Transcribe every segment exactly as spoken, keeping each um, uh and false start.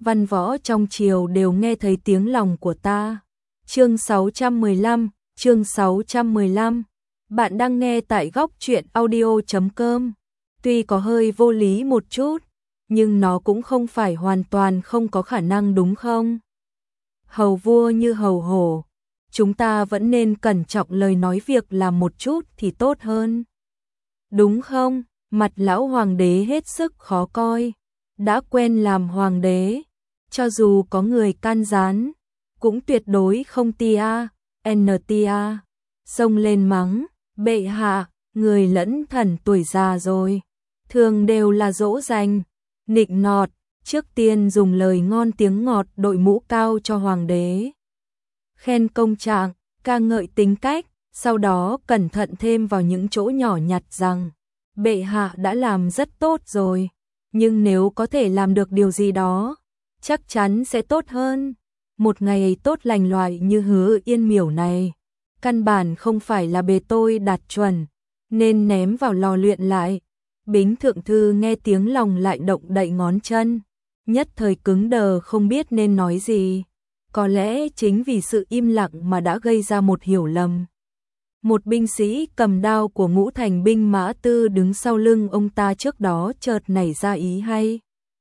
văn võ trong triều đều nghe thấy tiếng lòng của ta. Chương sáu trăm mười lăm, chương sáu trăm mười lăm. Bạn đang nghe tại góc truyện audio chấm com. Tuy có hơi vô lý một chút, nhưng nó cũng không phải hoàn toàn không có khả năng đúng không? Hầu vua như hầu hổ, chúng ta vẫn nên cẩn trọng lời nói việc làm một chút thì tốt hơn. Đúng không? Mặt lão hoàng đế hết sức khó coi. Đã quen làm hoàng đế, cho dù có người can gián, cũng tuyệt đối không tia, ntia, xông lên mắng, bệ hạ, người lẫn thần tuổi già rồi, thường đều là dỗ dành, nịnh nọt, trước tiên dùng lời ngon tiếng ngọt đội mũ cao cho hoàng đế. Khen công trạng, ca ngợi tính cách, sau đó cẩn thận thêm vào những chỗ nhỏ nhặt rằng, bệ hạ đã làm rất tốt rồi, nhưng nếu có thể làm được điều gì đó, chắc chắn sẽ tốt hơn. Một ngày tốt lành loại như Hứa Yên Miểu này, căn bản không phải là bề tôi đạt chuẩn, nên ném vào lò luyện lại. Bính thượng thư nghe tiếng lòng lại động đậy ngón chân, nhất thời cứng đờ không biết nên nói gì. Có lẽ chính vì sự im lặng mà đã gây ra một hiểu lầm. Một binh sĩ cầm đao của Ngũ Thành binh mã tư đứng sau lưng ông ta trước đó chợt nảy ra ý hay.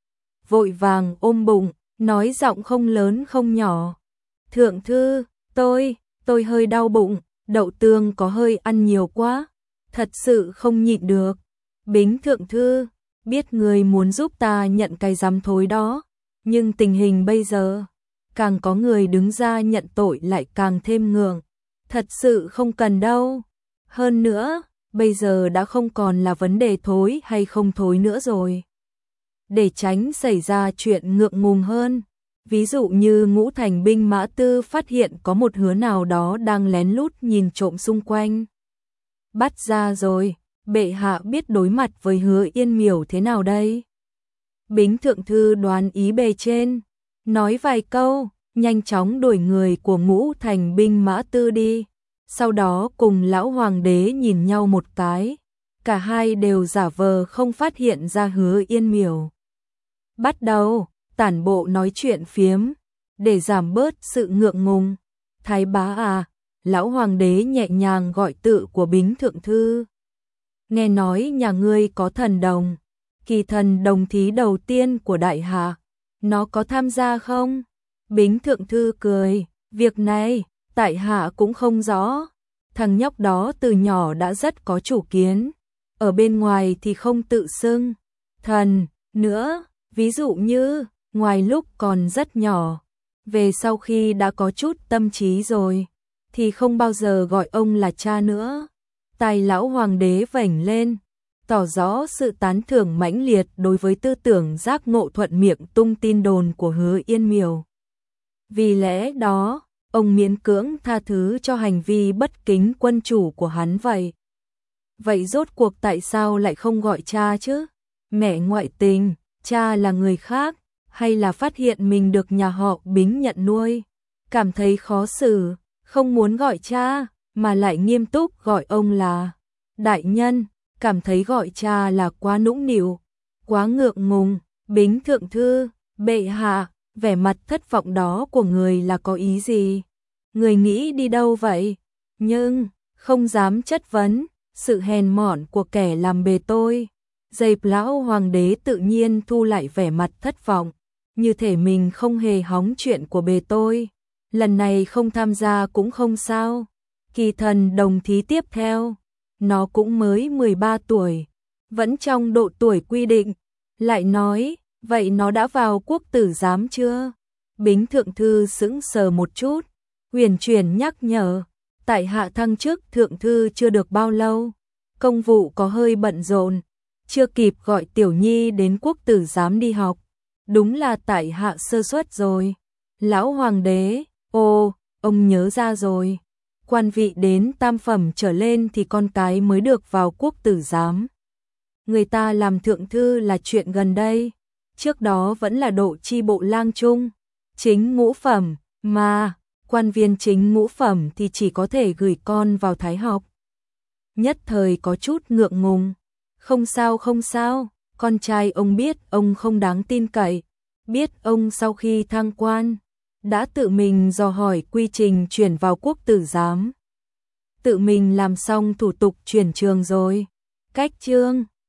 Vội vàng ôm bụng, nói giọng không lớn không nhỏ. Thượng thư, tôi, tôi hơi đau bụng, đậu tương có hơi ăn nhiều quá, thật sự không nhịn được. Bính thượng thư, biết người muốn giúp ta nhận cái giám thối đó, nhưng tình hình bây giờ, càng có người đứng ra nhận tội lại càng thêm ngượng. Thật sự không cần đâu. Hơn nữa, bây giờ đã không còn là vấn đề thối hay không thối nữa rồi. Để tránh xảy ra chuyện ngượng ngùng hơn, ví dụ như Ngũ Thành binh mã tư phát hiện có một hứa nào đó đang lén lút nhìn trộm xung quanh. Bắt ra rồi, bệ hạ biết đối mặt với Hứa Yên Miểu thế nào đây? Bính thượng thư đoán ý bề trên, nói vài câu, nhanh chóng đuổi người của Ngũ Thành binh mã tư đi. Sau đó cùng lão hoàng đế nhìn nhau một cái, cả hai đều giả vờ không phát hiện ra Hứa Yên Miểu. Bắt đầu, tản bộ nói chuyện phiếm, để giảm bớt sự ngượng ngùng. Thái bá à, lão hoàng đế nhẹ nhàng gọi tự của Bính thượng thư. Nghe nói nhà ngươi có thần đồng, kỳ thần đồng thí đầu tiên của đại hạ, nó có tham gia không? Bính thượng thư cười, việc này, tại hạ cũng không rõ. Thằng nhóc đó từ nhỏ đã rất có chủ kiến, ở bên ngoài thì không tự xưng thần nữa, ví dụ như ngoài lúc còn rất nhỏ, về sau khi đã có chút tâm trí rồi thì không bao giờ gọi ông là cha nữa. Tai lão hoàng đế vểnh lên, tỏ rõ sự tán thưởng mãnh liệt đối với tư tưởng giác ngộ thuận miệng tung tin đồn của Hứa Yên Miểu. Vì lẽ đó, ông miễn cưỡng tha thứ cho hành vi bất kính quân chủ của hắn vậy. Vậy rốt cuộc tại sao lại không gọi cha chứ? Mẹ ngoại tình, cha là người khác, hay là phát hiện mình được nhà họ Bính nhận nuôi, cảm thấy khó xử, không muốn gọi cha, mà lại nghiêm túc gọi ông là đại nhân, cảm thấy gọi cha là quá nũng nịu, quá ngượng ngùng. Bính thượng thư, bệ hạ, vẻ mặt thất vọng đó của người là có ý gì? Người nghĩ đi đâu vậy? Nhưng, không dám chất vấn, sự hèn mọn của kẻ làm bề tôi. Dây lão hoàng đế tự nhiên thu lại vẻ mặt thất vọng, như thể mình không hề hóng chuyện của bề tôi. Lần này không tham gia cũng không sao. Kỳ thần đồng thí tiếp theo, nó cũng mới mười ba tuổi, vẫn trong độ tuổi quy định. Lại nói, vậy nó đã vào quốc tử giám chưa? Bính thượng thư sững sờ một chút, huyền chuyển nhắc nhở, tại hạ thăng chức thượng thư chưa được bao lâu, công vụ có hơi bận rộn, chưa kịp gọi tiểu nhi đến quốc tử giám đi học, đúng là tại hạ sơ suất rồi. Lão hoàng đế, ô, ông nhớ ra rồi, quan vị đến tam phẩm trở lên thì con cái mới được vào quốc tử giám. Người ta làm thượng thư là chuyện gần đây, trước đó vẫn là độ chi bộ lang trung, chính ngũ phẩm, mà quan viên chính ngũ phẩm thì chỉ có thể gửi con vào thái học. Nhất thời có chút ngượng ngùng, không sao không sao, con trai ông biết ông không đáng tin cậy, biết ông sau khi thăng quan, đã tự mình dò hỏi quy trình chuyển vào quốc tử giám. Tự mình làm xong thủ tục chuyển trường rồi. Cách chương